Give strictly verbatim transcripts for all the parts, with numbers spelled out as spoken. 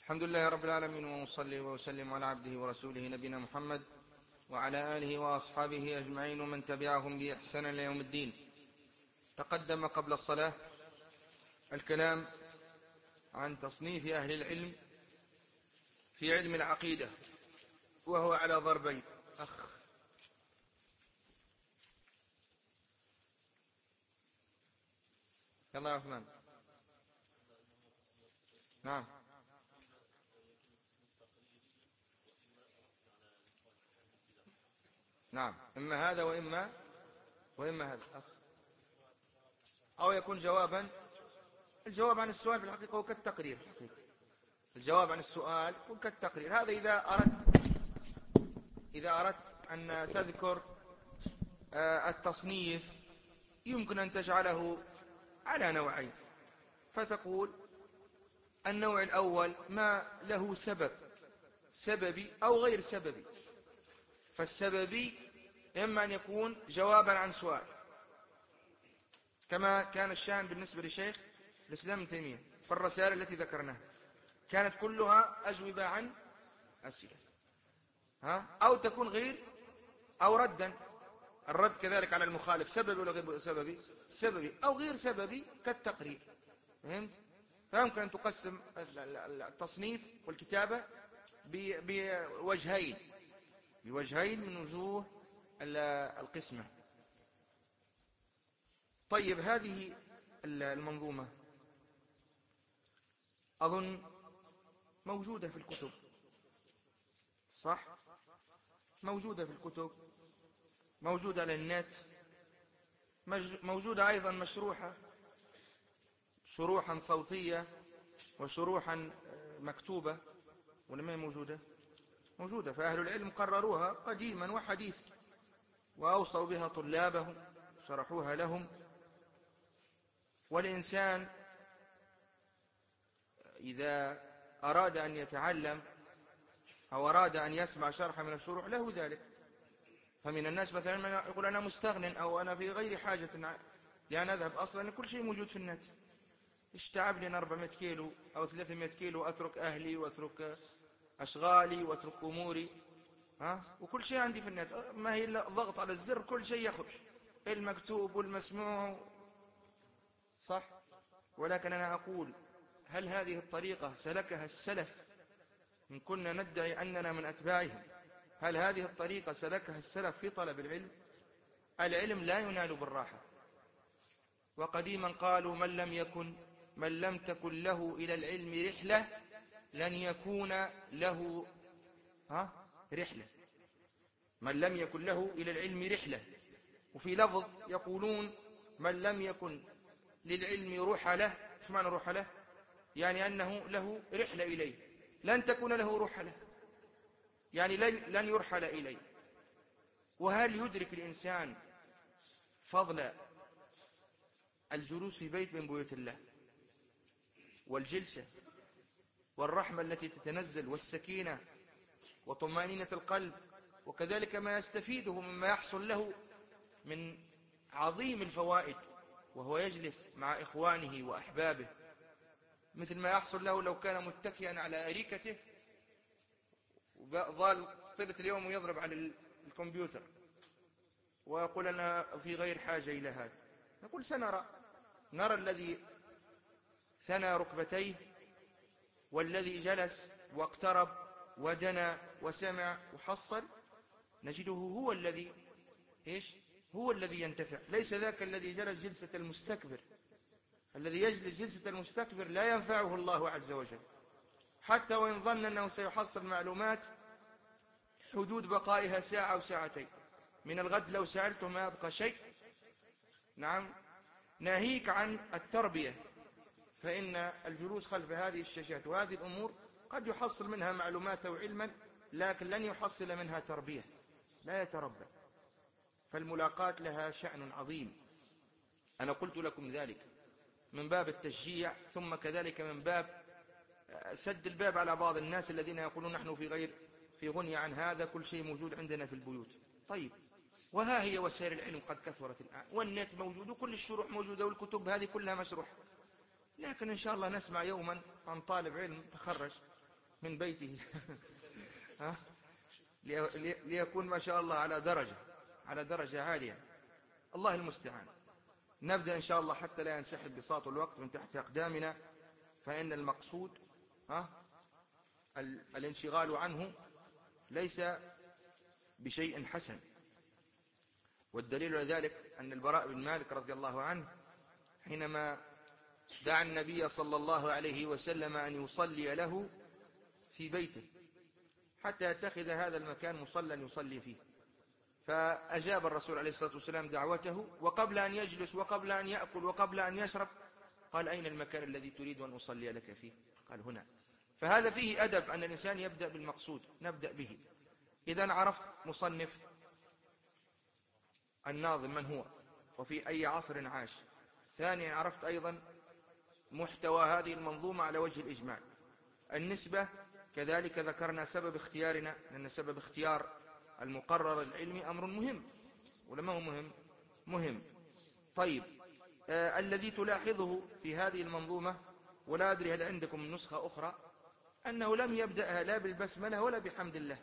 الحمد لله رب العالمين، وأصلي وأسلم على عبده ورسوله نبينا محمد وعلى آله وأصحابه أجمعين ومن تبعهم بإحسان إلى يوم الدين. تقدم قبل الصلاة الكلام عن تصنيف أهل العلم في علم العقيدة، وهو على ضربين. أخ يلا يا عثمان. نعم. نعم، إما هذا وإما وإما هذا أخ. أو يكون جوابا. الجواب عن السؤال في الحقيقة هو كالتقرير. الجواب عن السؤال هو كالتقرير. هذا إذا أردت إذا أردت أن تذكر التصنيف يمكن أن تجعله على نوعين، فتقول النوع الأول ما له سبب سببي أو غير سببي. فالسببي إما أن يكون جوابا عن سؤال، كما كان الشأن بالنسبة لشيخ الإسلام ابن تيمية فالرسائل التي ذكرناها كانت كلها أجوبة عن أسئلة، ها؟ أو تكون غير أو ردا. الرد كذلك على المخالف سببي ولا غير سببي؟ سببي أو غير سببي كالتقرير. فهمت؟ فيمكن أن تقسم التصنيف والكتابة بوجهين بوجهين من وجوه القسمة. طيب، هذه المنظومة أظن موجودة في الكتب، صح؟ موجودة في الكتب، موجودة على النت، موجودة أيضا مشروحة، شروحا صوتية وشروحا مكتوبة، ولا ما هي موجودة؟ موجودة. فأهل العلم قرروها قديما وحديثا وأوصوا بها طلابهم شرحوها لهم. والإنسان إذا أراد أن يتعلم أو أراد أن يسمع شرحا من الشروح له ذلك. فمن الناس مثلا من يقول أنا مستغن أو أنا في غير حاجة لأن أذهب، أصلا كل شيء موجود في النت. اشتعب لي أربعمائة كيلو أو ثلاثمائة كيلو أترك أهلي وأترك أشغالي وأترك أموري، ها؟ وكل شيء عندي في النت، ما هي إلا ضغط على الزر كل شيء يخرج، المكتوب والمسموع، صح؟ ولكن أنا أقول هل هذه الطريقة سلكها السلف إن كنا ندعي أننا من أتباعهم؟ هل هذه الطريقة سلكها السلف في طلب العلم؟ العلم لا ينال بالراحة. وقديما قالوا من لم يكن من لم تكن له إلى العلم رحلة لن يكون له ها رحلة. من لم يكن له إلى العلم رحلة. وفي لفظ يقولون من لم يكن للعلم رحلة. ايش معنى رحلة؟ يعني أنه له رحلة إليه. لن تكون له رحلة يعني لن, لن يرحل إليه. وهل يدرك الإنسان فضل الجلوس في بيت من بيوت الله والجلسة والرحمة التي تتنزل والسكينة وطمأنينة القلب، وكذلك ما يستفيده مما يحصل له من عظيم الفوائد وهو يجلس مع إخوانه وأحبابه، مثل ما يحصل له لو كان متكئا على أريكته وظل طيلة اليوم يضرب على الكمبيوتر ويقول أنا في غير حاجة إلى هذا. نقول سنرى نرى الذي ثنى ركبتيه والذي جلس واقترب ودنا وسمع وحصل، نجده هو الذي إيش؟ هو الذي ينتفع، ليس ذاك الذي جلس جلسة المستكبر. الذي يجلس جلسة المستكبر لا ينفعه الله عز وجل، حتى وإن ظن أنه سيحصل معلومات حدود بقائها ساعة أو ساعتين. من الغد لو سألته ما يبقى شيء. نعم، ناهيك عن التربية، فإن الجلوس خلف هذه الشاشات وهذه الأمور قد يحصل منها معلومات وعلما، لكن لن يحصل منها تربية، لا يتربى. فالملاقات لها شأن عظيم. أنا قلت لكم ذلك من باب التشجيع، ثم كذلك من باب سد الباب على بعض الناس الذين يقولون نحن في غير في غني عن هذا، كل شيء موجود عندنا في البيوت. طيب، وها هي وسائل العلم قد كثرت الآن، والنت موجود وكل الشروح موجودة والكتب هذه كلها مشروحة. لكن إن شاء الله نسمع يوما عن طالب علم تخرج من بيته ها؟ ليكون ما شاء الله على درجة على درجة عالية. الله المستعان. نبدأ إن شاء الله حتى لا ينسحب بساط الوقت من تحت أقدامنا، فإن المقصود ها الانشغال عنه ليس بشيء حسن. والدليل على ذلك أن البراء بن مالك رضي الله عنه حينما دعا النبي صلى الله عليه وسلم أن يصلي له في بيته حتى يتخذ هذا المكان مصلى يصلي فيه، فأجاب الرسول عليه الصلاة والسلام دعوته، وقبل أن يجلس وقبل أن يأكل وقبل أن يشرب قال: أين المكان الذي تريد أن أصلي لك فيه؟ قال: هنا. فهذا فيه أدب أن الإنسان يبدأ بالمقصود، نبدأ به. إذن عرفت مصنف الناظم من هو وفي أي عصر عاش. ثانيا عرفت أيضا محتوى هذه المنظومة على وجه الإجمال. النسبة كذلك ذكرنا سبب اختيارنا، لأن سبب اختيار المقرر العلمي أمر مهم، ولما هو مهم مهم. طيب، آه الذي تلاحظه في هذه المنظومة، ولا أدري هل عندكم نسخة أخرى، أنه لم يبدأها لا بالبسملة ولا بحمد الله،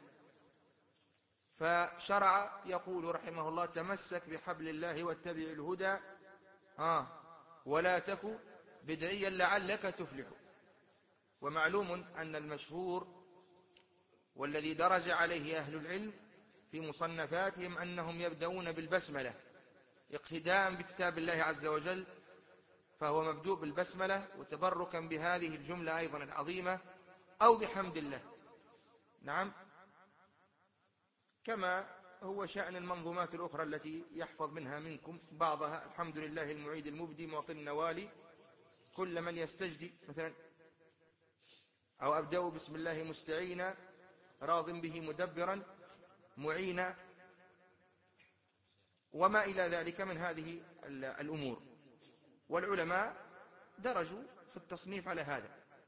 فشرع يقول رحمه الله: تمسك بحبل الله واتبع الهدى آه ولا تك بدعيا لعلك تفلح. ومعلوم أن المشهور والذي درج عليه أهل العلم في مصنفاتهم أنهم يبدأون بالبسملة اقتداء بكتاب الله عز وجل، فهو مبدوء بالبسملة وتبركا بهذه الجملة أيضا العظيمة، أو بحمد الله. نعم، كما هو شأن المنظومات الأخرى التي يحفظ منها منكم بعضها: الحمد لله المعيد المبدي معطي النوالي كل من يستجدي مثلا، أو أبدأ بسم الله مستعينا راض به مدبرا معينا، وما إلى ذلك من هذه الأمور. والعلماء درجوا في التصنيف على هذا.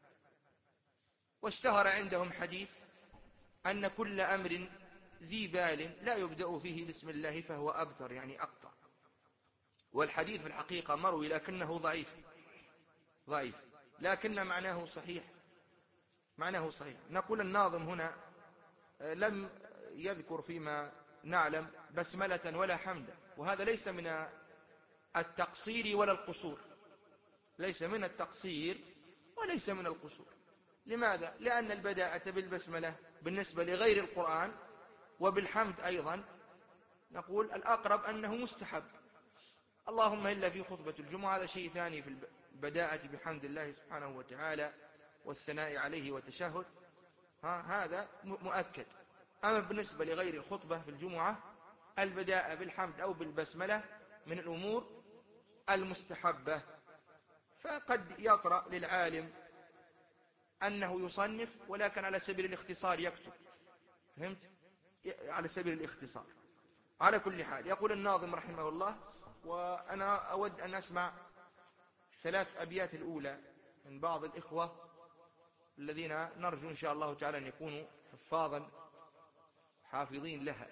واشتهر عندهم حديث أن كل أمر ذي بال لا يبدأ فيه بسم الله فهو أبتر، يعني أقطع. والحديث في الحقيقة مروي لكنه ضعيف ضعيف لكن معناه صحيح معناه صحيح. نقول الناظم هنا لم يذكر فيما نعلم بسملة ولا حمدا، وهذا ليس من التقصير ولا القصور، ليس من التقصير وليس من القصور. لماذا؟ لأن البداءة بالبسملة بالنسبة لغير القرآن وبالحمد أيضا نقول الأقرب أنه مستحب، اللهم إلا في خطبة الجمعة، هذا شيء ثاني في البداءة بحمد الله سبحانه وتعالى والثناء عليه وتشهد، ها هذا مؤكد. أما بالنسبة لغير الخطبة في الجمعة البداءة بالحمد أو بالبسملة من الأمور المستحبة. فقد يطرأ للعالم أنه يصنف ولكن على سبيل الاختصار يكتب، فهمت؟ على سبيل الاختصار. على كل حال يقول الناظم رحمه الله، وأنا أود أن أسمع ثلاث أبيات الأولى من بعض الإخوة الذين نرجو إن شاء الله تعالى أن يكونوا حفاظا حافظين لها.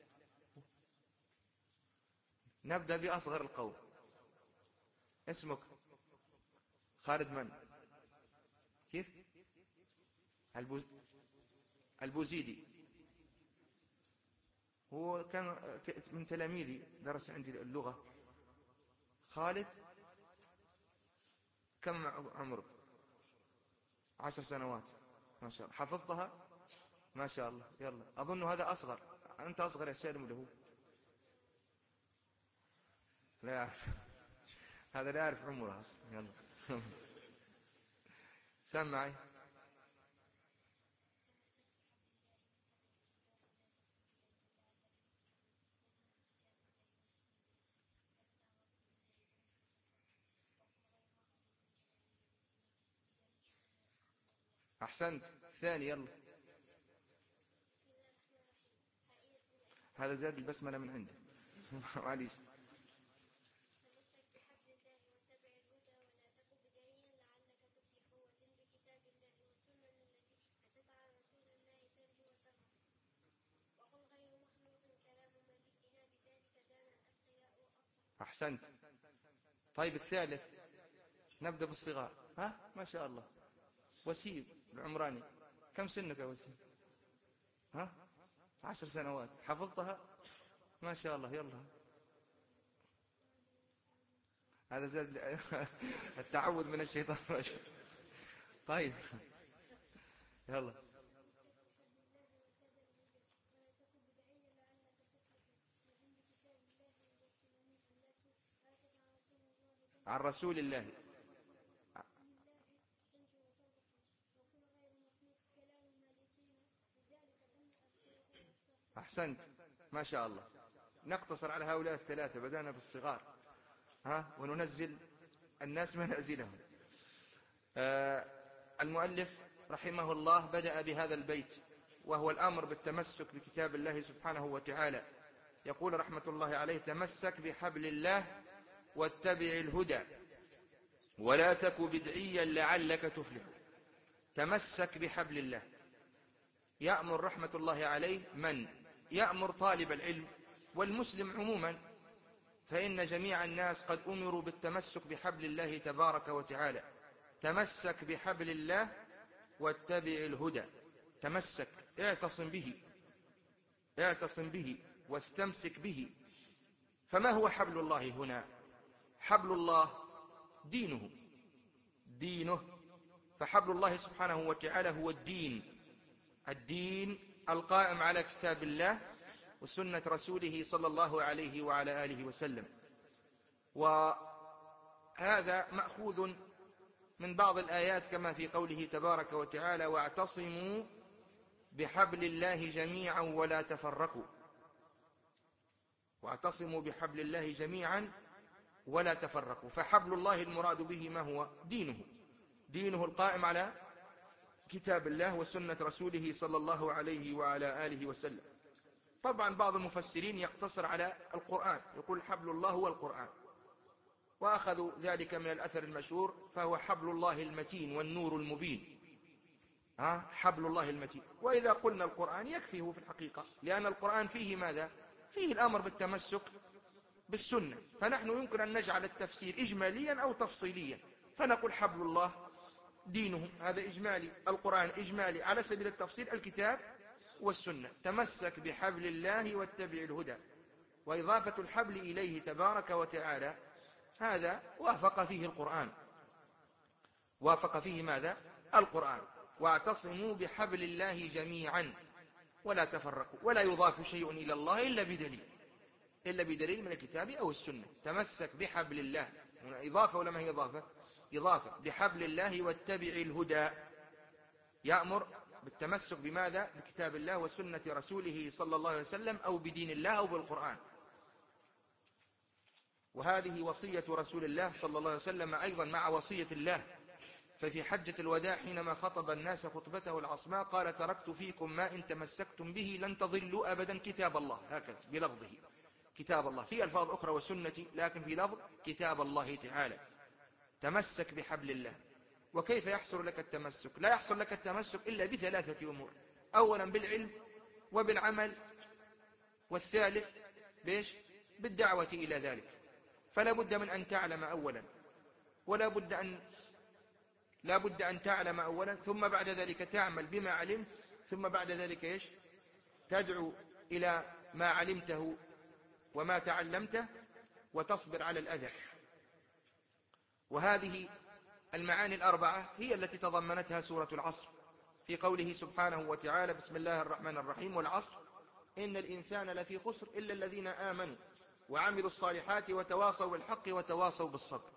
نبدأ بأصغر القوم. اسمك؟ خالد من؟ كيف؟ البوز... البوزيدي. هو كان من تلاميذي، درس عندي اللغة. خالد، كم عمرك؟ عشر سنوات، ما شاء الله. حفظتها؟ ما شاء الله. يلا، أظن هذا أصغر. أنت أصغر يا سالم ولا هو؟ لا يعرف هذا لا يعرف عمره أصلا. يلا سمعي. أحسنت. ثاني يلا. هذا زاد البسملة من عنده معليش. أحسنت. طيب الثالث، نبدأ بالصغار. ها ما شاء الله. وسيم العمراني. كم سنك يا وسيم؟ ها؟ عشر سنوات. حفظتها ما شاء الله. يلا هذا زاد التعوذ من الشيطان الرجيم. طيب يلا. عن رسول الله. أحسنت ما شاء الله. نقتصر على هؤلاء الثلاثة، بدأنا بالصغار ها وننزل الناس منازلهم. آه المؤلف رحمه الله بدأ بهذا البيت وهو الأمر بالتمسك بكتاب الله سبحانه وتعالى. يقول رحمة الله عليه: تمسك بحبل الله واتبع الهدى ولا تك بدعيا لعلك تفلح. تمسك بحبل الله. يأمر رحمة الله عليه من؟ يأمر طالب العلم والمسلم عموما، فإن جميع الناس قد أمروا بالتمسك بحبل الله تبارك وتعالى. تمسك بحبل الله واتبع الهدى. تمسك، اعتصم به، اعتصم به واستمسك به. فما هو حبل الله هنا؟ حبل الله دينه، دينه. فحبل الله سبحانه وتعالى هو الدين، الدين القائم على كتاب الله وسنة رسوله صلى الله عليه وعلى آله وسلم. وهذا مأخوذ من بعض الآيات كما في قوله تبارك وتعالى: واعتصموا بحبل الله جميعا ولا تفرقوا. واعتصموا بحبل الله جميعا ولا تفرقوا. فحبل الله المراد به ما هو؟ دينه، دينه القائم على كتاب الله وسنة رسوله صلى الله عليه وعلى آله وسلم. طبعا بعض المفسرين يقتصر على القرآن، يقول حبل الله هو القرآن، وأخذوا ذلك من الأثر المشهور: فهو حبل الله المتين والنور المبين. ها حبل الله المتين. وإذا قلنا القرآن يكفيه في الحقيقة، لأن القرآن فيه ماذا؟ فيه الأمر بالتمسك بالسنة. فنحن يمكن أن نجعل التفسير إجماليا أو تفصيليا، فنقول حبل الله دينه، هذا إجمالي، القرآن إجمالي، على سبيل التفصيل الكتاب والسنة. تمسك بحبل الله واتبع الهدى. وإضافة الحبل إليه تبارك وتعالى هذا وافق فيه القرآن، وافق فيه ماذا؟ القرآن. واعتصموا بحبل الله جميعا ولا تفرقوا. ولا يضاف شيء إلى الله إلا بدليل، إلا بدليل من الكتاب أو السنة. تمسك بحبل الله، هنا إضافة ولا ما هي إضافة؟ إضافة. بحبل الله واتبع الهدى. يأمر بالتمسك بماذا؟ بكتاب الله وسنة رسوله صلى الله عليه وسلم، أو بدين الله أو بالقرآن. وهذه وصية رسول الله صلى الله عليه وسلم أيضا مع وصية الله. ففي حجة الوداع حينما خطب الناس خطبته العصماء قال: تركت فيكم ما إن تمسكتم به لن تضلوا أبدا كتاب الله، هكذا بلفظه كتاب الله، في ألفاظ أخرى وسنتي، لكن في لفظ كتاب الله تعالى. تمسك بحبل الله. وكيف يحصل لك التمسك؟ لا يحصل لك التمسك إلا بثلاثة أمور: أولا بالعلم وبالعمل، والثالث بيش؟ بالدعوة إلى ذلك. فلا بد من أن تعلم أولا، ولا بد أن لا بد أن تعلم أولا، ثم بعد ذلك تعمل بما علمت، ثم بعد ذلك إيش؟ تدعو إلى ما علمته وما تعلمته، وتصبر على الأذى. وهذه المعاني الأربعة هي التي تضمنتها سورة العصر في قوله سبحانه وتعالى: بسم الله الرحمن الرحيم: والعصر إن الإنسان لفي خسر إلا الذين آمنوا وعملوا الصالحات وتواصوا بالحق وتواصوا بالصبر.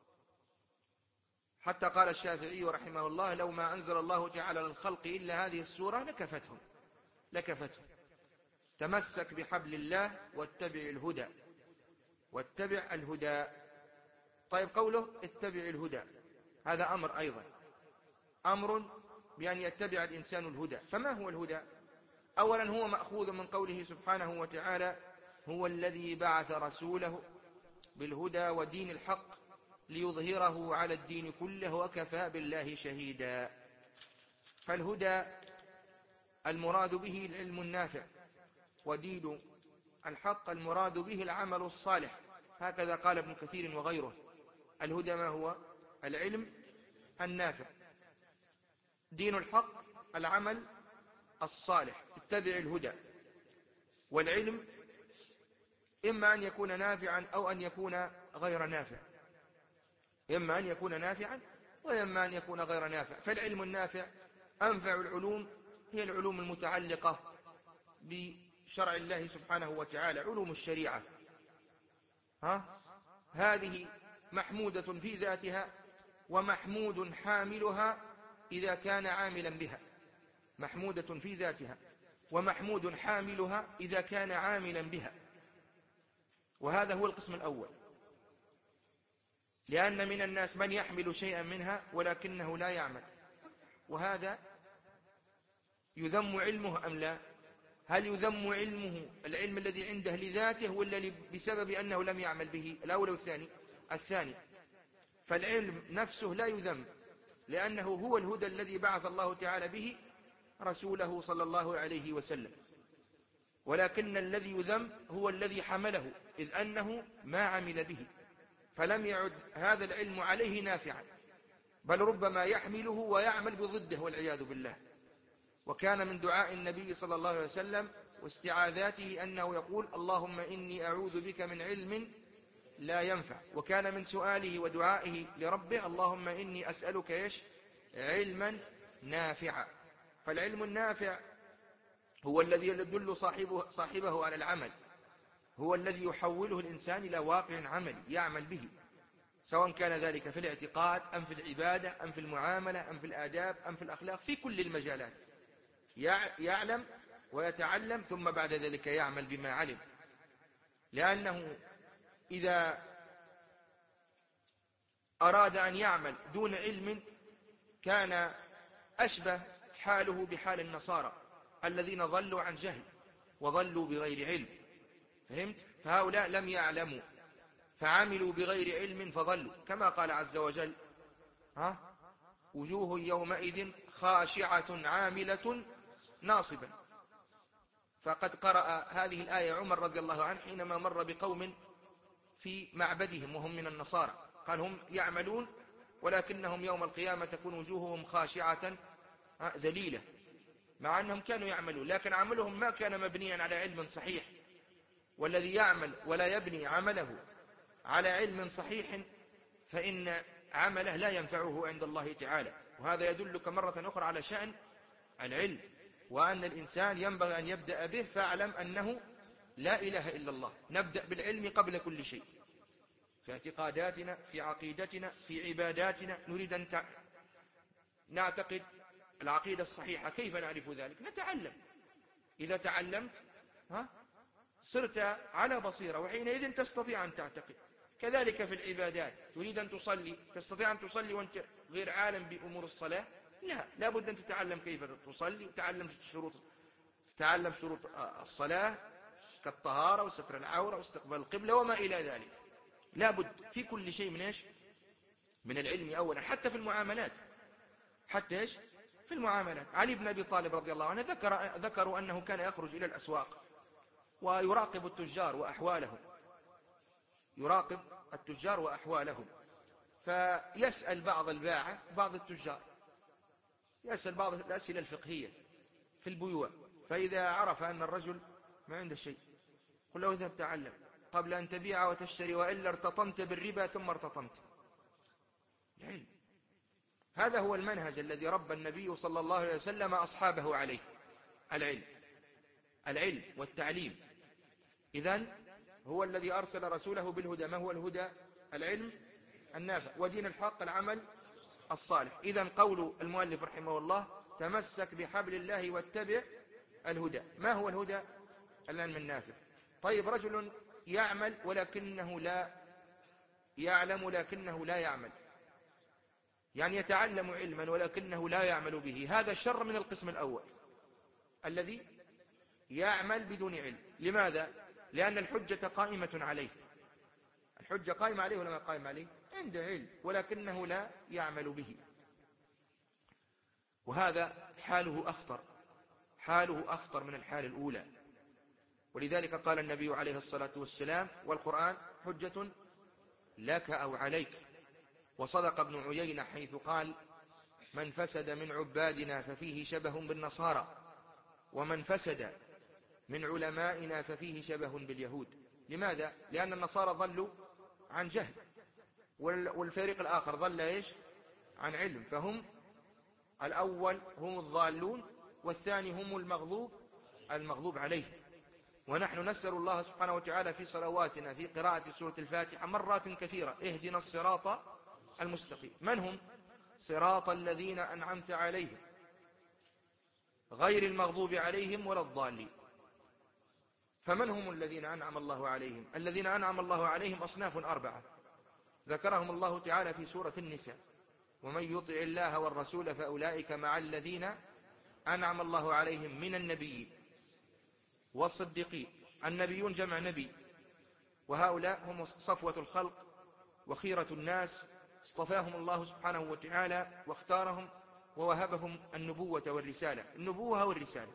حتى قال الشافعي رحمه الله: لو ما أنزل الله تعالى للخلق إلا هذه السورة لكفتهم لكفتهم. تمسك بحبل الله واتبع الهدى، واتبع الهدى. طيب قوله اتبع الهدى هذا أمر أيضا، أمر بأن يتبع الإنسان الهدى. فما هو الهدى؟ أولا هو مأخوذ من قوله سبحانه وتعالى: هو الذي بعث رسوله بالهدى ودين الحق ليظهره على الدين كله وكفى بالله شهيدا. فالهدى المراد به العلم النافع، ودين الحق المراد به العمل الصالح. هكذا قال ابن كثير وغيره: الهدى ما هو؟ العلم النافع. دين الحق العمل الصالح، اتبع الهدى. والعلم إما أن يكون نافعا أو أن يكون غير نافع، إما أن يكون نافعا وإما أن يكون غير نافع. فالعلم النافع أنفع العلوم هي العلوم المتعلقة بشرع الله سبحانه وتعالى، علوم الشريعة. ها؟ هذه محمودة في ذاتها، ومحمود حاملها إذا كان عاملا بها. محمودة في ذاتها، ومحمود حاملها إذا كان عاملا بها. وهذا هو القسم الأول، لأن من الناس من يحمل شيئا منها ولكنه لا يعمل، وهذا يذم علمه أم لا؟ هل يذم علمه العلم الذي عنده لذاته ولا بسبب أنه لم يعمل به؟ الأول والثاني؟ الثاني. فالعلم نفسه لا يذم، لأنه هو الهدى الذي بعث الله تعالى به رسوله صلى الله عليه وسلم. ولكن الذي يذم هو الذي حمله، إذ أنه ما عمل به، فلم يعد هذا العلم عليه نافعا، بل ربما يحمله ويعمل بضده والعياذ بالله. وكان من دعاء النبي صلى الله عليه وسلم واستعاذاته أنه يقول: اللهم إني أعوذ بك من علم لا ينفع. وكان من سؤاله ودعائه لربه: اللهم إني أسألك إيش؟ علما نافعا. فالعلم النافع هو الذي يدل صاحبه, صاحبه على العمل، هو الذي يحوله الإنسان إلى واقع عملي يعمل به، سواء كان ذلك في الاعتقاد أم في العبادة أم في المعاملة أم في الآداب أم في الأخلاق، في كل المجالات يعلم ويتعلم ثم بعد ذلك يعمل بما علم. لأنه إذا أراد أن يعمل دون علم كان أشبه حاله بحال النصارى الذين ضلوا عن جهل وضلوا بغير علم. فهمت؟ فهؤلاء لم يعلموا فعملوا بغير علم فضلوا، كما قال عز وجل: ها؟ وجوه يومئذ خاشعة عاملة ناصبة. فقد قرأ هذه الآية عمر رضي الله عنه حينما مر بقوم في معبدهم وهم من النصارى، قال: هم يعملون ولكنهم يوم القيامة تكون وجوههم خاشعة ذليلة، مع أنهم كانوا يعملون لكن عملهم ما كان مبنيا على علم صحيح. والذي يعمل ولا يبني عمله على علم صحيح فإن عمله لا ينفعه عند الله تعالى. وهذا يدلك مرة أخرى على شأن العلم، وأن الإنسان ينبغي أن يبدأ به. فاعلم أنه لا إله إلا الله، نبدأ بالعلم قبل كل شيء، في اعتقاداتنا، في عقيدتنا، في عباداتنا. نريد أن نعتقد العقيدة الصحيحة، كيف نعرف ذلك؟ نتعلم. إذا تعلمت ها صرت على بصيرة، وحينئذ تستطيع أن تعتقد. كذلك في العبادات، تريد أن تصلي، تستطيع أن تصلي وأنت غير عالم بأمور الصلاة؟ لا، لابد أن تتعلم كيف تصلي، وتتعلم شروط تتعلم شروط الصلاة كالطهارة وستر العورة واستقبال القبلة وما إلى ذلك. لابد في كل شيء من إيش؟ من العلم أولا، حتى في المعاملات. حتى إيش؟ في المعاملات. علي بن أبي طالب رضي الله عنه ذكر ذكروا أنه كان يخرج إلى الأسواق ويراقب التجار وأحوالهم، يراقب التجار وأحوالهم فيسأل بعض الباعة، بعض التجار يسأل بعض الأسئلة الفقهية في البيوع، فإذا عرف أن الرجل ما عنده شيء قل له: اذهب تعلم قبل أن تبيع وتشتري، وإلا ارتطمت بالربا ثم ارتطمت. العلم، هذا هو المنهج الذي ربى النبي صلى الله عليه وسلم أصحابه عليه، العلم العلم والتعليم. إذن هو الذي أرسل رسوله بالهدى. ما هو الهدى؟ العلم النافع، ودين الحق العمل الصالح. إذن قول المؤلف رحمه الله: تمسك بحبل الله واتبع الهدى. ما هو الهدى؟ العلم النافع. طيب، رجل يعمل ولكنه لا يعلم، لكنه لا يعمل، يعني يتعلم علما ولكنه لا يعمل به، هذا شر من القسم الأول الذي يعمل بدون علم. لماذا؟ لأن الحجة قائمة عليه. الحجة قائمة عليه ولا ما قائمة عليه؟ عنده علم ولكنه لا يعمل به، وهذا حاله أخطر، حاله أخطر من الحال الأولى. ولذلك قال النبي عليه الصلاة والسلام: والقرآن حجة لك أو عليك. وصدق ابن عيينة حيث قال: من فسد من عبادنا ففيه شبه بالنصارى، ومن فسد من علمائنا ففيه شبه باليهود. لماذا؟ لأن النصارى ضلوا عن جهل، والفريق الآخر ضل إيش؟ عن علم، فهم الأول هم الضالون، والثاني هم المغضوب المغضوب عليه. ونحن نسأل الله سبحانه وتعالى في صلواتنا في قراءة سورة الفاتحة مرات كثيرة: اهدنا الصراط المستقيم. من هم؟ صراط الذين أنعمت عليهم غير المغضوب عليهم ولا الضالين. فمن هم الذين أنعم الله عليهم؟ الذين أنعم الله عليهم أصناف أربعة ذكرهم الله تعالى في سورة النساء: ومن يطع الله والرسول فأولئك مع الذين أنعم الله عليهم من النبيين والصديقين. النبيون جمع نبي، وهؤلاء هم صفوة الخلق وخيرة الناس، اصطفاهم الله سبحانه وتعالى واختارهم ووهبهم النبوة والرسالة، النبوة والرسالة.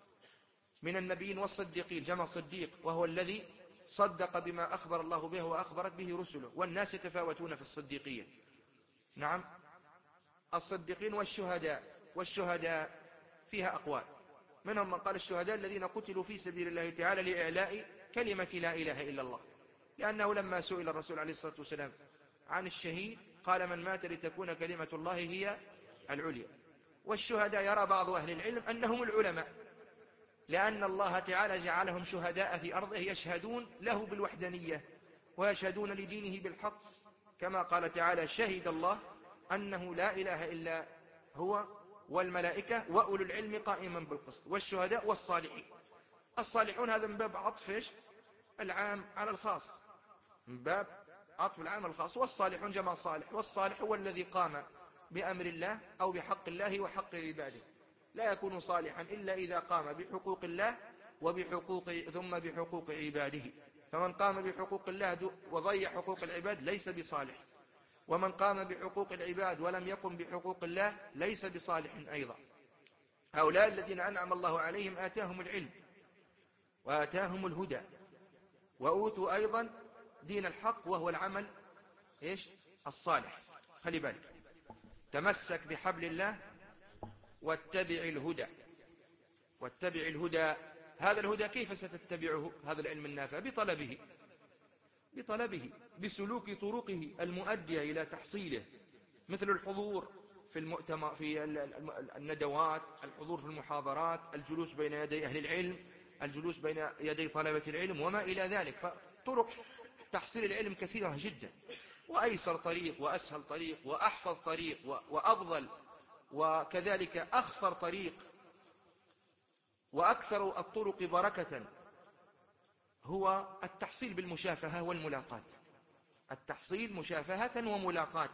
من النبيين والصديقين جمع صديق، وهو الذي صدق بما أخبر الله به وأخبرت به رسله، والناس يتفاوتون في الصديقية. نعم، الصديقين والشهداء. والشهداء فيها أقوال، منهم من قال الشهداء الذين قتلوا في سبيل الله تعالى لإعلاء كلمة لا إله إلا الله، لأنه لما سئل الرسول عليه الصلاة والسلام عن الشهيد قال: من مات لتكون كلمة الله هي العليا. والشهداء يرى بعض أهل العلم أنهم العلماء، لأن الله تعالى جعلهم شهداء في أرضه يشهدون له بالوحدانية ويشهدون لدينه بالحق، كما قال تعالى: شهد الله أنه لا إله إلا هو والملائكة وأولو العلم قائما بالقسط. والشهداء والصالحين. الصالحون هذا من باب عطف العام على الخاص، من باب عطف العام على الخاص. والصالحون جمع صالح، والصالح هو الذي قام بأمر الله أو بحق الله وحق عباده. لا يكون صالحا إلا إذا قام بحقوق الله وبحقوق ثم بحقوق عباده. فمن قام بحقوق الله وضيع حقوق العباد ليس بصالح، ومن قام بحقوق العباد ولم يقم بحقوق الله ليس بصالح أيضا. هؤلاء الذين أنعم الله عليهم آتاهم العلم وآتاهم الهدى، وأوتوا أيضا دين الحق وهو العمل إيش؟ الصالح. خلي بالك، تمسك بحبل الله واتبع الهدى. واتبع الهدى، هذا الهدى كيف ستتبعه؟ هذا العلم النافع بطلبه بطلبه بسلوك طرقه المؤدية إلى تحصيله، مثل الحضور في المؤتمر في الندوات، الحضور في المحاضرات، الجلوس بين يدي أهل العلم، الجلوس بين يدي طلبة العلم وما إلى ذلك. فطرق تحصيل العلم كثيرة جدا، وأيسر طريق وأسهل طريق وأحفظ طريق وأفضل وكذلك أخصر طريق وأكثر الطرق بركة هو التحصيل بالمشافهة والملاقات. التحصيل مشافهة وملاقاة،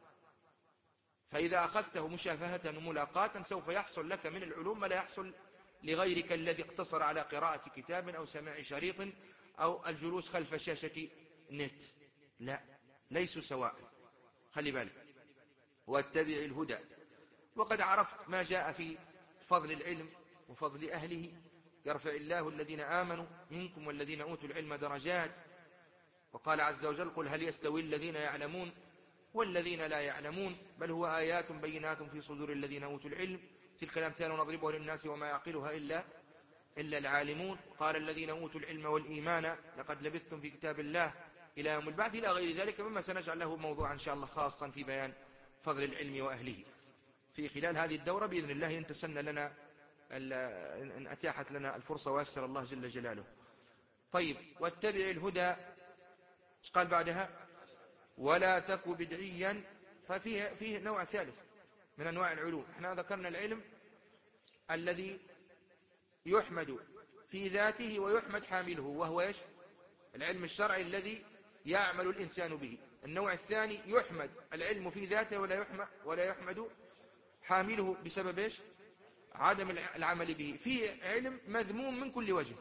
فإذا أخذته مشافهة وملاقاة سوف يحصل لك من العلوم ما لا يحصل لغيرك الذي اقتصر على قراءة كتاب أو سماع شريط أو الجلوس خلف شاشة نت. لا، ليسوا سواء. خلي بالك، واتبع الهدى. وقد عرفت ما جاء في فضل العلم وفضل أهله: يرفع الله الذين آمنوا منكم والذين أوتوا العلم درجات. وقال عز وجل: قل هل يستوي الذين يعلمون والذين لا يعلمون بل هو آيات بينات في صدور الذين أوتوا العلم تلك الأمثال نضربها للناس وما يعقلها إلا إلا العالمون. قال الذين أوتوا العلم والإيمان لقد لبثتم في كتاب الله إلى يوم البعث، إلى غير ذلك مما سنجعل له موضوعا إن شاء الله خاصا في بيان فضل العلم وأهله في خلال هذه الدورة بإذن الله، إن تسنى لنا إن أتاحت لنا الفرصة ويسر الله جل جلاله. طيب، واتبع الهدى. ايش قال بعدها؟ ولا تك بدعيا. ففيه فيه نوع ثالث من أنواع العلوم. احنا ذكرنا العلم الذي يحمد في ذاته ويحمد حامله، وهو ايش؟ العلم الشرعي الذي يعمل الإنسان به. النوع الثاني يحمد العلم في ذاته ولا يحمد ولا يحمد حامله بسبب ايش؟ عدم العمل به. في علم مذموم من كل وجه،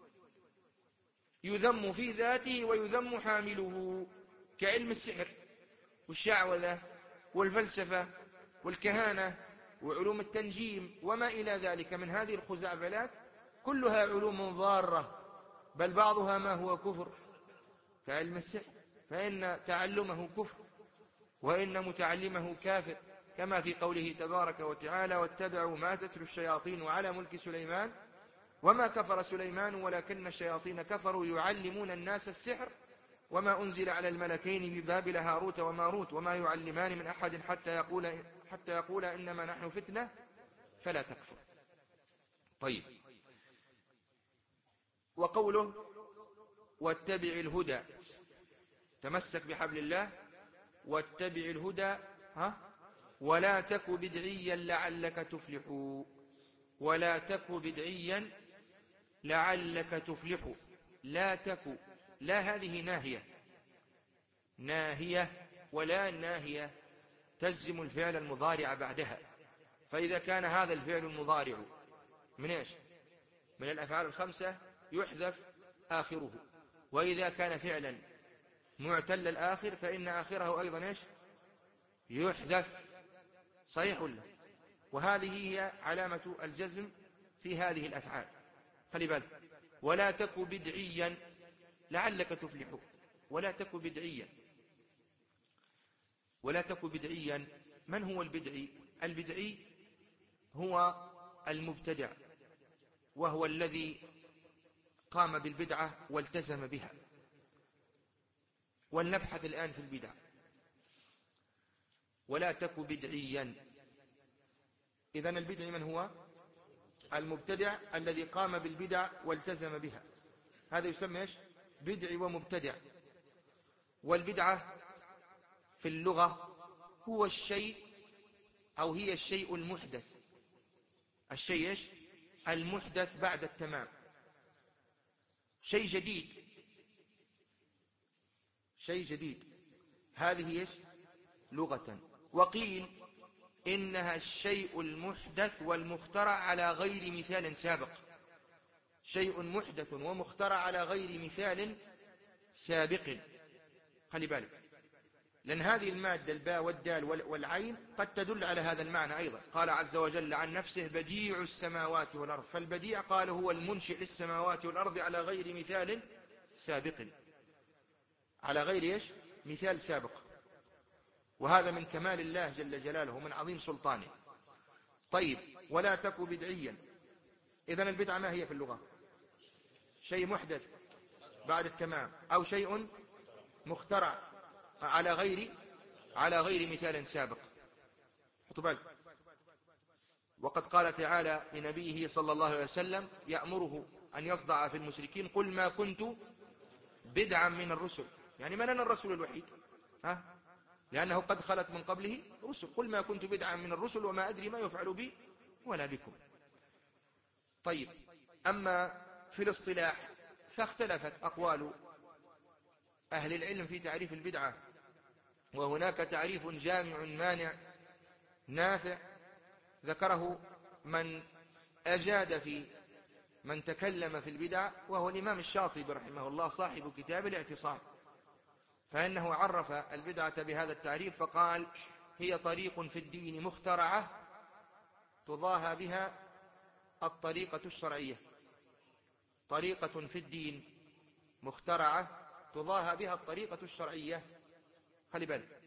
يذم في ذاته ويذم حامله، كعلم السحر والشعوذة والفلسفة والكهانة وعلوم التنجيم وما إلى ذلك من هذه الخزعبلات، كلها علوم ضارة، بل بعضها ما هو كفر، كعلم السحر، فإن تعلمه كفر وإن متعلمه كافر، كما في قوله تبارك وتعالى واتبعوا ما تتلو الشياطين على ملك سليمان وما كفر سليمان ولكن الشياطين كفروا يعلمون الناس السحر وما أنزل على الملكين ببابل هاروت وماروت وما يعلمان من أحد حتى يقول حتى يقول إنما نحن فتنة فلا تكفر. طيب، وقوله واتبع الهدى، تمسك بحبل الله واتبع الهدى ها ولا تك بدعيا لعلك تفلح، ولا تك بدعيا لعلك تفلح. لا تك، لا هذه ناهية، ناهية ولا ناهية تجزم الفعل المضارع بعدها، فإذا كان هذا الفعل المضارع من إيش؟ من الأفعال الخمسة يحذف آخره، وإذا كان فعلا معتل الآخر فإن آخره أيضا إيش؟ يحذف. صحيح ولا؟ وهذه هي علامة الجزم في هذه الأفعال. خلي بالك، ولا تك بدعيا لعلك تفلح، ولا تك بدعيا، ولا تك بدعيا. من هو البدعي؟ البدعي هو المبتدع، وهو الذي قام بالبدعة والتزم بها. ولنبحث الآن في البدع. ولا تك بدعيا، إذن البدعي من هو؟ المبتدع الذي قام بالبدع والتزم بها، هذا يسمى إيش؟ بدعي ومبتدع. والبدعة في اللغة هو الشيء أو هي الشيء المحدث، الشيء إيش؟ المحدث بعد التمام، شيء جديد، شيء جديد. هذه إيش؟ لغة. وقيل إنها الشيء المحدث والمخترع على غير مثال سابق، شيء محدث ومخترع على غير مثال سابق. خلي بالك، لأن هذه المادة الباء والدال والعين قد تدل على هذا المعنى أيضا. قال عز وجل عن نفسه بديع السماوات والأرض، فالبديع قال هو المنشئ للسماوات والأرض على غير مثال سابق، على غير إيش؟ مثال سابق. وهذا من كمال الله جل جلاله ومن عظيم سلطانه. طيب، ولا تك بدعيا، إذن البدعة ما هي في اللغة؟ شيء محدث بعد التمام، أو شيء مخترع على غير على غير مثال سابق. حطوا بالك. وقد قال تعالى لنبيه صلى الله عليه وسلم يأمره أن يصدع في المشركين قل ما كنت بدعا من الرسل، يعني من أنا الرسول الوحيد؟ ها؟ لأنه قد خلت من قبله رسل. قل ما كنت بدعا من الرسل وما أدري ما يفعل بي ولا بكم. طيب، أما في الاصطلاح فاختلفت أقوال أهل العلم في تعريف البدعة، وهناك تعريف جامع مانع نافع ذكره من أجاد في من تكلم في البدع، وهو الإمام الشاطبي رحمه الله صاحب كتاب الاعتصام، فإنه عرف البدعة بهذا التعريف فقال هي طريق في الدين مخترعة تضاهى بها الطريقة الشرعية، طريقة في الدين مخترعة تضاهى بها الطريقة الشرعية. خلي بالك.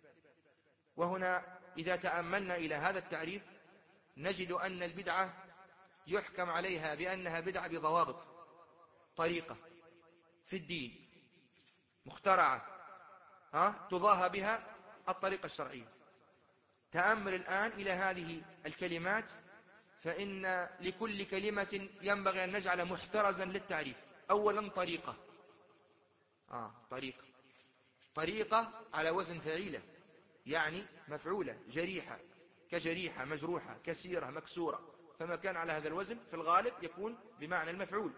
وهنا إذا تأملنا إلى هذا التعريف نجد أن البدعة يحكم عليها بأنها بدعة بضوابط، طريقة في الدين مخترعة ها تضاهى بها الطريقة الشرعية. تأمل الآن إلى هذه الكلمات، فإن لكل كلمة ينبغي أن نجعل محترزا للتعريف. أولا طريقة، آه طريقة طريقة على وزن فعيلة، يعني مفعولة، جريحة كجريحة، مجروحة كسيرة مكسورة، فما كان على هذا الوزن في الغالب يكون بمعنى المفعول.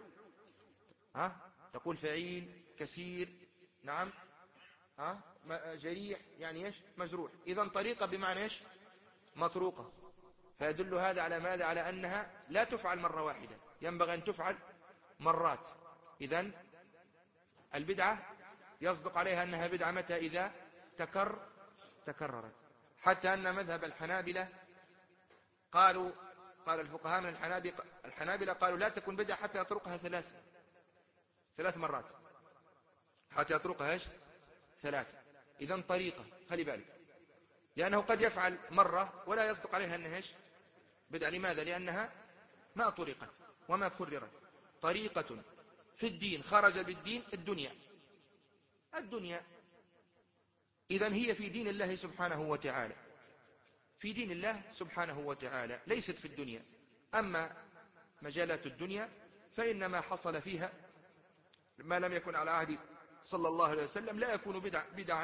ها تقول فعيل، كسير، نعم، ها جريح يعني ايش؟ مجروح. إذن طريقة بمعنى ايش؟ مطروقة. فيدل هذا على ماذا؟ على أنها لا تفعل مرة واحدة، ينبغي أن تفعل مرات. إذن البدعة يصدق عليها أنها بدعة متى؟ إذا تكر تكررت. حتى أن مذهب الحنابلة قالوا، قال الفقهاء من الحنابلة, الحنابلة قالوا لا تكون بدعة حتى يطرقها ثلاث ثلاث مرات، حتى يطرقها ايش؟ ثلاث. إذن طريقة. خلي بالك، لأنه قد يفعل مرة ولا يصدق عليها أنها إيش؟ بدعة. لماذا؟ لأنها ما طرقت وما كررت. طريقة في الدين خرج بالدين الدنيا الدنيا إذن هي في دين الله سبحانه وتعالى، في دين الله سبحانه وتعالى، ليست في الدنيا. أما مجالات الدنيا فإنما حصل فيها ما لم يكن على عهد صلى الله عليه وسلم لا يكون بدع بدعا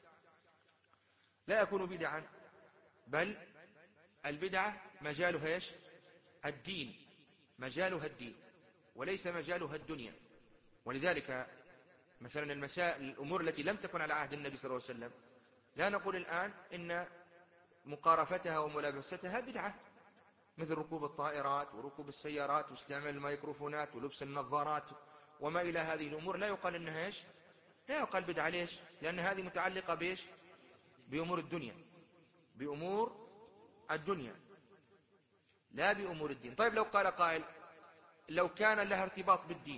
لا يكون بدعا بل البدعة مجالها ايش؟ الدين، مجالها الدين وليس مجالها الدنيا. ولذلك مثلا المسائل الأمور التي لم تكن على عهد النبي صلى الله عليه وسلم لا نقول الآن إن مقارفتها وملابستها بدعة، مثل ركوب الطائرات وركوب السيارات واستعمال الميكروفونات ولبس النظارات وما إلى هذه الأمور، لا يقال إنها إيش؟ لا يقال بدعة. ليش؟ لأن هذه متعلقة بإيش؟ بأمور الدنيا، بأمور الدنيا لا بأمور الدين. طيب لو قال قائل لو كان لها ارتباط بالدين،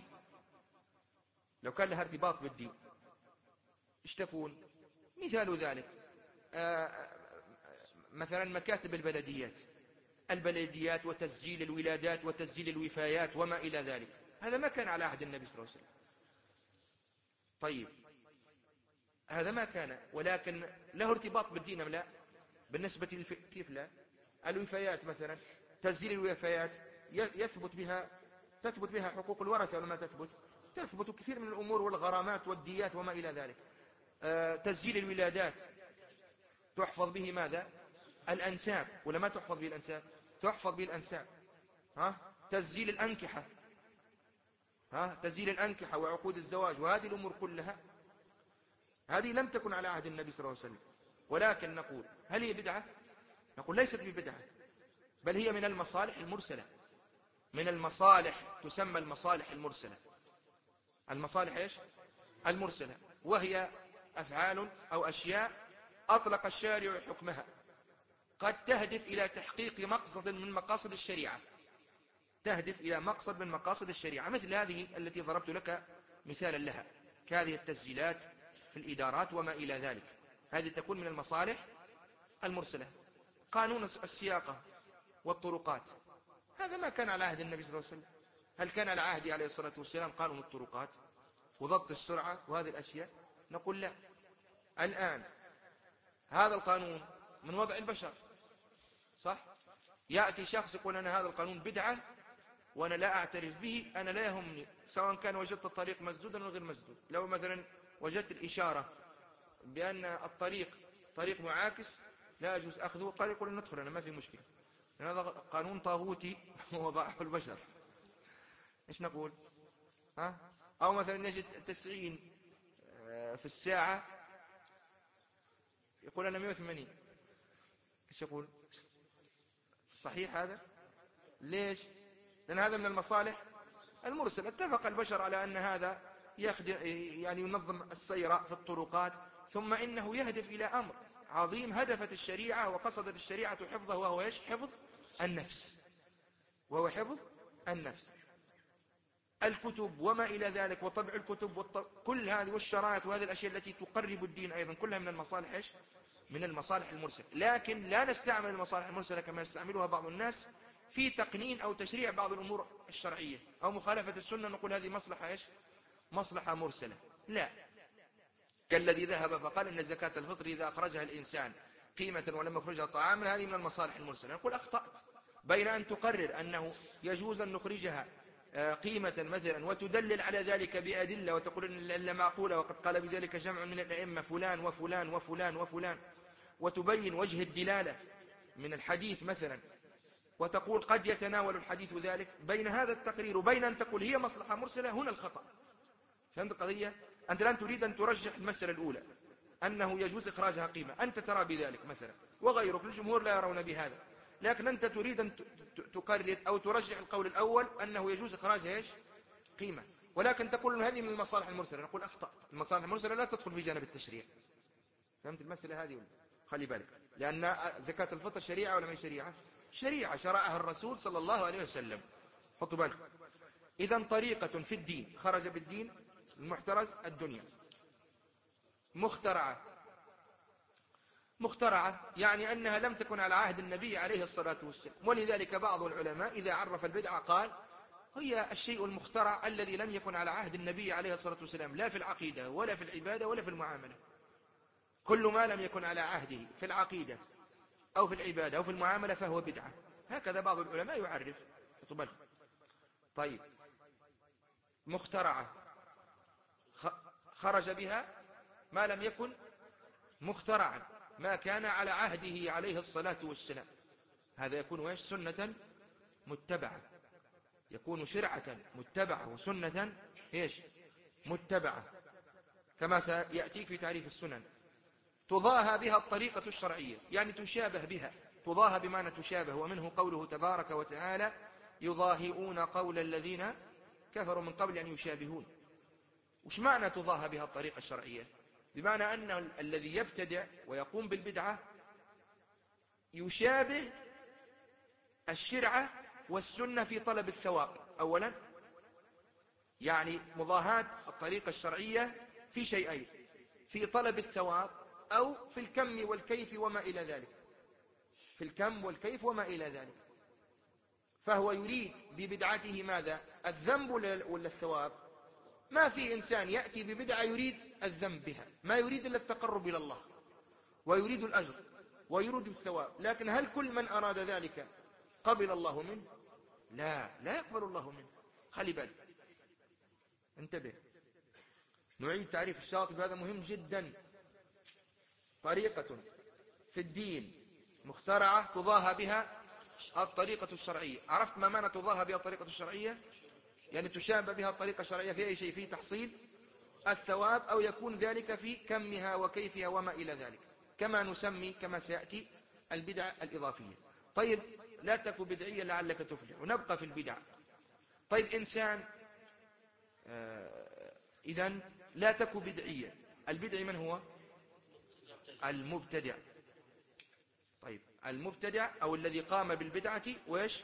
لو كان لها ارتباط بالدين ايش تكون؟ مثال ذلك آه مثلا مكاتب البلديات البلديات وتسجيل الولادات وتسجيل الوفايات وما إلى ذلك، هذا ما كان على عهد النبي صلى الله عليه وسلم. طيب هذا ما كان، ولكن له ارتباط بالدين أم لا؟ بالنسبة للف... كيف لا؟ الوفايات مثلا، تسجيل الوفايات يثبت بها تثبت بها حقوق الورثة ولا ما تثبت؟ تثبت كثير من الأمور والغرامات والديات وما إلى ذلك. آه تسجيل الولادات تحفظ به ماذا؟ الأنساب ولا ما تحفظ به الأنساب؟ تحفظ به الأنساب. ها؟ تسجيل الأنكحة، ها؟ تسجيل الأنكحة وعقود الزواج وهذه الأمور كلها هذه لم تكن على عهد النبي صلى الله عليه وسلم. ولكن نقول هل هي بدعة؟ نقول ليست ببدعة، بل هي من المصالح المرسلة، من المصالح تسمى المصالح المرسلة. المصالح إيش؟ المرسلة، وهي أفعال أو أشياء أطلق الشارع حكمها قد تهدف إلى تحقيق مقصد من مقاصد الشريعة، تهدف إلى مقصد من مقاصد الشريعة، مثل هذه التي ضربت لك مثالا لها كهذه التسجيلات في الإدارات وما إلى ذلك، هذه تكون من المصالح المرسلة. قانون السياقة والطرقات هذا ما كان على عهد النبي صلى الله عليه وسلم. هل كان على عهده عليه الصلاة والسلام قانون الطرقات وضبط السرعة وهذه الأشياء؟ نقول لا. الآن هذا القانون من وضع البشر، صح؟ يأتي شخص يقول أنا هذا القانون بدعة وأنا لا أعترف به، أنا لا يهمني سواء كان وجدت الطريق مسدودا أو غير مسدود. لو مثلا وجدت الإشارة بأن الطريق طريق معاكس لا يجوز أخذه، قال يقول ندخل أنا ما في مشكلة، لأن هذا قانون طاغوتي وضعه البشر. إيش نقول؟ ها؟ أو مثلا نجد تسعين في الساعة يقول أنا مئة وثمانين، إيش يقول؟ صحيح هذا؟ ليش؟ لأن هذا من المصالح المرسل. اتفق البشر على أن هذا يخدم يعني ينظم السير في الطرقات، ثم إنه يهدف إلى أمر عظيم هدفت الشريعة وقصدت الشريعة حفظه، وهو إيش؟ حفظ النفس، وهو حفظ النفس. الكتب وما إلى ذلك وطبع الكتب والطبع كل هذه والشرائط وهذه الأشياء التي تقرب الدين أيضا كلها من المصالح إيش؟ من المصالح المرسلة. لكن لا نستعمل المصالح المرسلة كما يستعملها بعض الناس في تقنين أو تشريع بعض الأمور الشرعية أو مخالفة السنة، نقول هذه مصلحة إيش؟ مصلحة مرسلة. لا، كالذي ذهب فقال إن زكاة الفطر إذا أخرجها الإنسان قيمة ولم يخرجها طعاما هذه من المصالح المرسلة. نقول أخطأت، بين أن تقرر أنه يجوز أن نخرجها قيمة مثلا وتدلل على ذلك بأدلة وتقول إن الأدلة معقولة وقد قال بذلك جمع من الأئمة فلان وفلان وفلان وفلان، وتبين وجه الدلالة من الحديث مثلا وتقول قد يتناول الحديث ذلك، بين هذا التقرير وبين أن تقول هي مصلحة مرسلة هنا الخطأ. فهمت القضية؟ أنت الآن تريد أن ترجح المسألة الأولى أنه يجوز إخراجها قيمة، أنت ترى بذلك مثلا وغيرك الجمهور لا يرون بهذا، لكن أنت تريد أن تقرر أو ترجح القول الأول أنه يجوز إخراجها إيش؟ قيمة، ولكن تقول أن هذه من المصالح المرسلة. نقول أخطأت، المصالح المرسلة لا تدخل في جانب التشريع. فهمت المسألة هذه؟ خلي بالك، لأن زكاة الفطر شريعة ولا ما شريعة؟ شريعة شرعها الرسول صلى الله عليه وسلم. حطوا بالك. إذن طريقة في الدين خرج بالدين المحترز الدنيا، مخترعة مخترعة، يعني أنها لم تكن على عهد النبي عليه الصلاة والسلام. ولذلك بعض العلماء إذا عرف البدعة قال هي الشيء المخترع الذي لم يكن على عهد النبي عليه الصلاة والسلام، لا في العقيدة ولا في العبادة ولا في المعاملة. كل ما لم يكن على عهده في العقيدة أو في العبادة أو في المعاملة فهو بدعة. هكذا بعض العلماء يعرف. طيب، مخترعة خرج بها ما لم يكن مخترعا، ما كان على عهده عليه الصلاة والسلام، هذا يكون ايش؟ سنة متبعة، يكون شرعة متبعة وسنة ايش؟ متبعة، كما سيأتيك في تعريف السنن. تضاهى بها الطريقة الشرعية، يعني تشابه بها. تضاهى بمعنى تشابه، ومنه قوله تبارك وتعالى يضاهئون قول الذين كفروا من قبل أن يشابهون. وش معنى تضاهى بها الطريقة الشرعية؟ بمعنى أن الذي يبتدع ويقوم بالبدعة يشابه الشرعة والسنة في طلب الثواب أولا، يعني مضاهاة الطريقة الشرعية في شيئين: في طلب الثواب أو في الكم والكيف وما إلى ذلك، في الكم والكيف وما إلى ذلك. فهو يريد ببدعته ماذا؟ الذنب ولا الثواب؟ ما في إنسان يأتي ببدعة يريد الذنب بها، ما يريد إلا التقرب إلى الله، ويريد الأجر ويريد الثواب. لكن هل كل من أراد ذلك قبل الله منه؟ لا، لا يقبل الله منه. خلي بالك، انتبه. نعيد تعريف الشاطبي، هذا مهم جدا. طريقة في الدين مخترعة تضاهى بها الطريقة الشرعية. عرفت ما معنى تضاهى بها الطريقة الشرعية؟ يعني تشابه بها الطريقة الشرعية في أي شيء، في تحصيل الثواب، أو يكون ذلك في كمها وكيفها وما إلى ذلك، كما نسمي كما سيأتي البدع الإضافية. طيب، لا تك بدعيا لعلك تفلح، ونبقى في البدع. طيب، إنسان آه إذن لا تك بدعيا. البدعي من هو؟ المبتدع. طيب، المبتدع أو الذي قام بالبدعة وإيش؟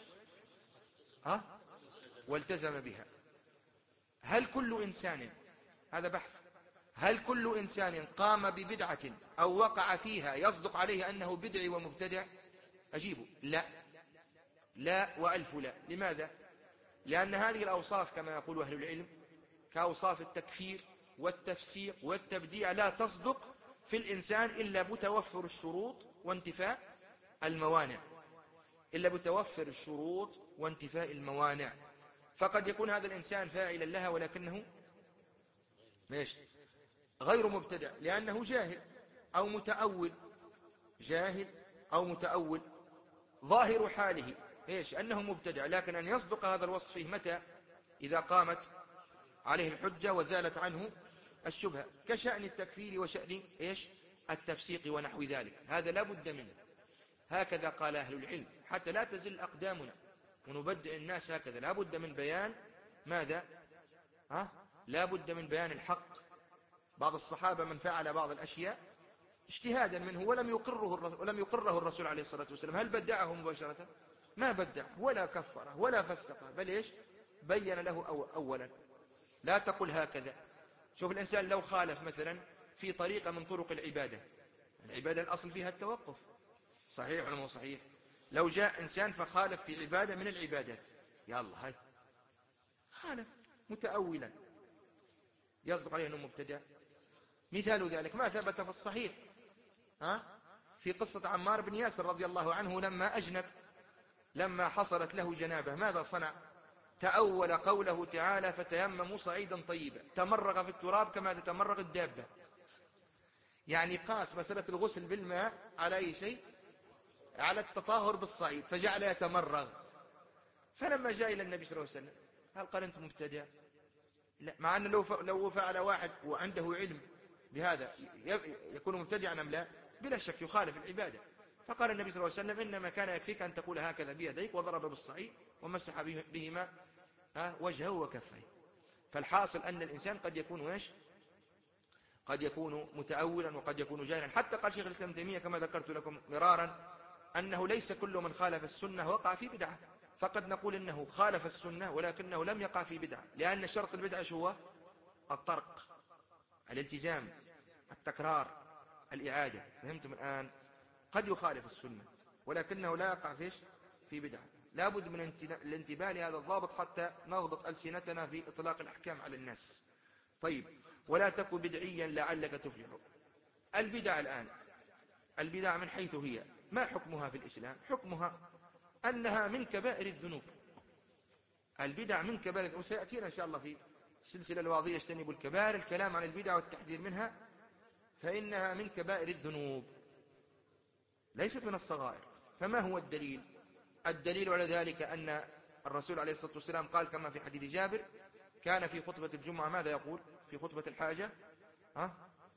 ها؟ والتزم بها. هل كل إنسان، هذا بحث، هل كل إنسان قام ببدعة أو وقع فيها يصدق عليه أنه بدعي ومبتدع؟ أجيبه لا، لا وألف لا. لماذا؟ لأن هذه الأوصاف كما يقول أهل العلم كأوصاف التكفير والتفسيق والتبديع لا تصدق في الإنسان إلا بتوفر الشروط وانتفاء الموانع، إلا بتوفر الشروط وانتفاء الموانع. فقد يكون هذا الإنسان فاعلا لها ولكنه ماشي غير مبتدع، لأنه جاهل أو متأول، جاهل أو متأول. ظاهر حاله إيش؟ أنه مبتدع، لكن أن يصدق هذا الوصف فيه متى؟ إذا قامت عليه الحجة وزالت عنه الشبهة، كشأن التكفير وشأن إيش؟ التفسيق ونحو ذلك. هذا لا بد منه. هكذا قال أهل العلم، حتى لا تزل أقدامنا ونبدئ الناس هكذا. لا بد من بيان ماذا؟ ها؟ لا بد من بيان الحق. بعض الصحابة من فعل بعض الأشياء اجتهادا منه ولم يقره ولم يقره الرسول عليه الصلاة والسلام، هل بدعه مباشرة؟ ما بدعه ولا كفره ولا فسقه، بل إيش؟ بين له أو أولا. لا تقل هكذا. شوف الإنسان لو خالف مثلا في طريقة من طرق العبادة، العبادة الأصل فيها التوقف، صحيح ولا مو صحيح؟ لو جاء إنسان فخالف في عبادة من العبادات، يلا هاي خالف متأولا، يصدق عليه أنه مبتدع. مثال ذلك ما ثبت في الصحيح ها؟ في قصة عمار بن ياسر رضي الله عنه لما أجنب، لما حصلت له جنابه ماذا صنع؟ تأول قوله تعالى فتيمموا صعيدا طيبا، تمرغ في التراب كما تتمرغ الدابة. يعني قاس مسألة الغسل بالماء على أي شيء؟ على التطهر بالصعيد، فجعل يتمرغ. فلما جاء إلى النبي صلى الله عليه وسلم هل قال أنت مبتدع؟ لا، مع أن لو لو فعل واحد وعنده علم بهذا يكون مبتدعا أم لا؟ بلا شك يخالف العبادة. فقال النبي صلى الله عليه وسلم إنما كان يكفيك أن تقول هكذا بيديك، وضرب بالصعيد ومسح بهما وجهه وكفيه. فالحاصل أن الإنسان قد يكون ايش؟ قد يكون متأولا وقد يكون جاهلا. حتى قال شيخ الإسلام ابن تيمية كما ذكرت لكم مرارا أنه ليس كل من خالف السنة وقع في بدعة، فقد نقول إنه خالف السنة ولكنه لم يقع في بدعة، لأن شرط البدعة شو هو؟ الطرق، الالتزام، التكرار، الإعادة. فهمتم الآن؟ قد يخالف السنة ولكنه لا يقع فيش في بدعة. لا بد من الانتباه لهذا الضابط حتى نضبط ألسنتنا في إطلاق الأحكام على الناس. طيب، ولا تك بدعيا لعلك تفلح. البدع الآن، البدع من حيث هي، ما حكمها في الإسلام؟ حكمها أنها من كبائر الذنوب. البدع من كبائر، وسيأتينا إن شاء الله في السلسلة الواضية اجتنبوا الكبائر الكلام عن البدع والتحذير منها، فإنها من كبائر الذنوب ليست من الصغائر. فما هو الدليل؟ الدليل على ذلك أن الرسول عليه الصلاة والسلام قال كما في حديث جابر، كان في خطبة الجمعة ماذا يقول في خطبة الحاجة؟ ها؟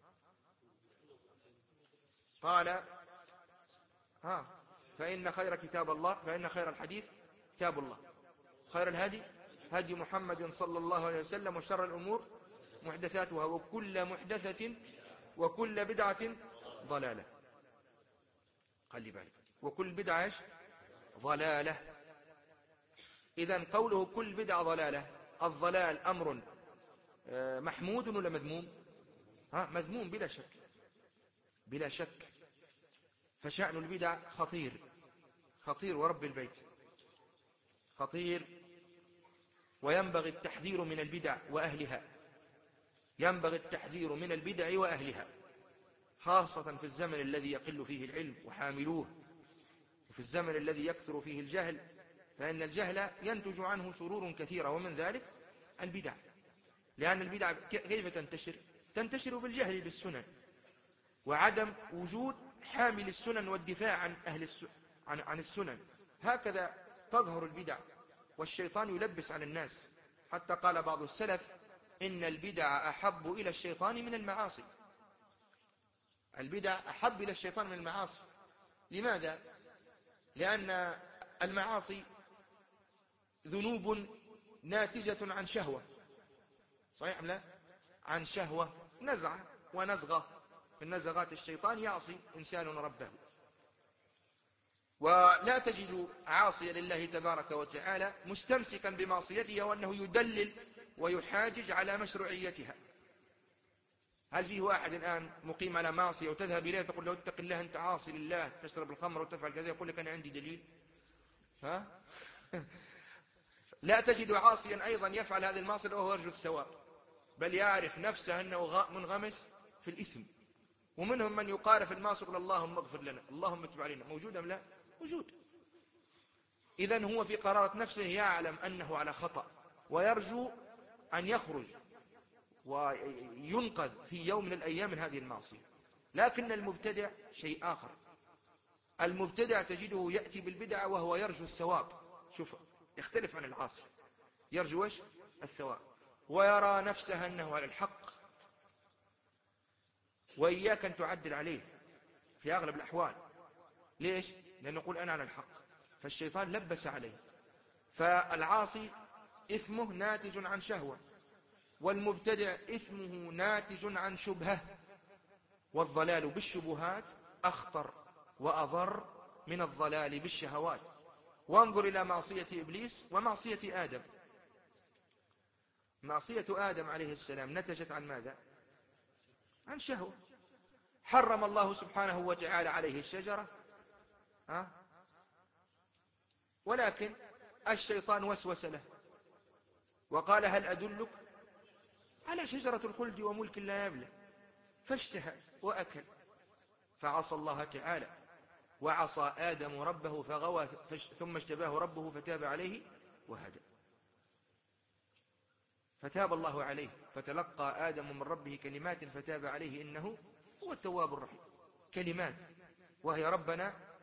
قال ها فإن خير كتاب الله فإن خير الحديث كتاب الله، خير الهدي هدي محمد صلى الله عليه وسلم، وشر الأمور محدثاتها، وكل محدثة وكل بدعة ضلالة. خلي بالك، وكل بدعة ضلالة. إذن قوله كل بدعة ضلالة، الضلال أمر محمود ولا مذموم؟ ها، مذموم بلا شك، بلا شك. فشأن البدع خطير، خطير ورب البيت خطير، وينبغي التحذير من البدع وأهلها، ينبغي التحذير من البدع وأهلها، خاصة في الزمن الذي يقل فيه العلم وحاملوه، وفي الزمن الذي يكثر فيه الجهل، فإن الجهل ينتج عنه شرور كثيرة، ومن ذلك البدع. لأن البدع كيف تنتشر؟ تنتشر بالجهل بالسنن، وعدم وجود حامل السنن والدفاع عن أهل الس... عن... عن السنن. هكذا تظهر البدع، والشيطان يلبس على الناس، حتى قال بعض السلف إن البدع أحب إلى الشيطان من المعاصي. البدع أحب إلى الشيطان من المعاصي. لماذا؟ لأن المعاصي ذنوب ناتجة عن شهوة، صحيح أم لا؟ عن شهوة، نزعة ونزغة من نزغات الشيطان يعصي إنسان ربه. ولا تجد عاصيا لله تبارك وتعالى مستمسكا بمعصيته وأنه يدلل ويحاجج على مشروعيتها. هل فيه واحد الآن مقيم على معصية وتذهب إليه تقول له اتق الله أنت عاصي لله، تشرب الخمر وتفعل كذا، يقول لك أنا عندي دليل؟ ها؟ لا تجد عاصيا أيضا يفعل هذه المعصية وهو يرجو الثواب، بل يعرف نفسه أنه منغمس في الإثم. ومنهم من يقارف المعصية يقول اللهم اغفر لنا، اللهم اتب علينا. موجود أم لا؟ موجود. إذن هو في قرارة نفسه يعلم أنه على خطأ، ويرجو أن يخرج وينقذ في يوم من الأيام من هذه المعصية. لكن المبتدع شيء آخر. المبتدع تجده يأتي بالبدعة وهو يرجو الثواب. شوف، يختلف عن العاصي، يرجو ايش؟ الثواب، ويرى نفسه أنه على الحق. وإياك أن تعدل عليه في أغلب الأحوال. ليش؟ لأنه يقول أنا على الحق، فالشيطان لبس عليه. فالعاصي إثمه ناتج عن شهوة، والمبتدع إثمه ناتج عن شبهة. والضلال بالشبهات أخطر وأضر من الضلال بالشهوات. وانظر إلى معصية إبليس ومعصية آدم. معصية آدم عليه السلام نتجت عن ماذا؟ عن شهوة. حرم الله سبحانه وتعالى عليه الشجرة، ها؟ ولكن الشيطان وسوس له وقال هل أدلك على شجرة الخلد وملك لا يبلى، فاشتهى وأكل، فعصى الله تعالى، وعصى آدم ربه فغوى، ثم اجتباه ربه فتاب عليه وهدى. فتاب الله عليه، فتلقى آدم من ربه كلمات فتاب عليه إنه هو التواب الرحيم. كلمات، وهي ربنا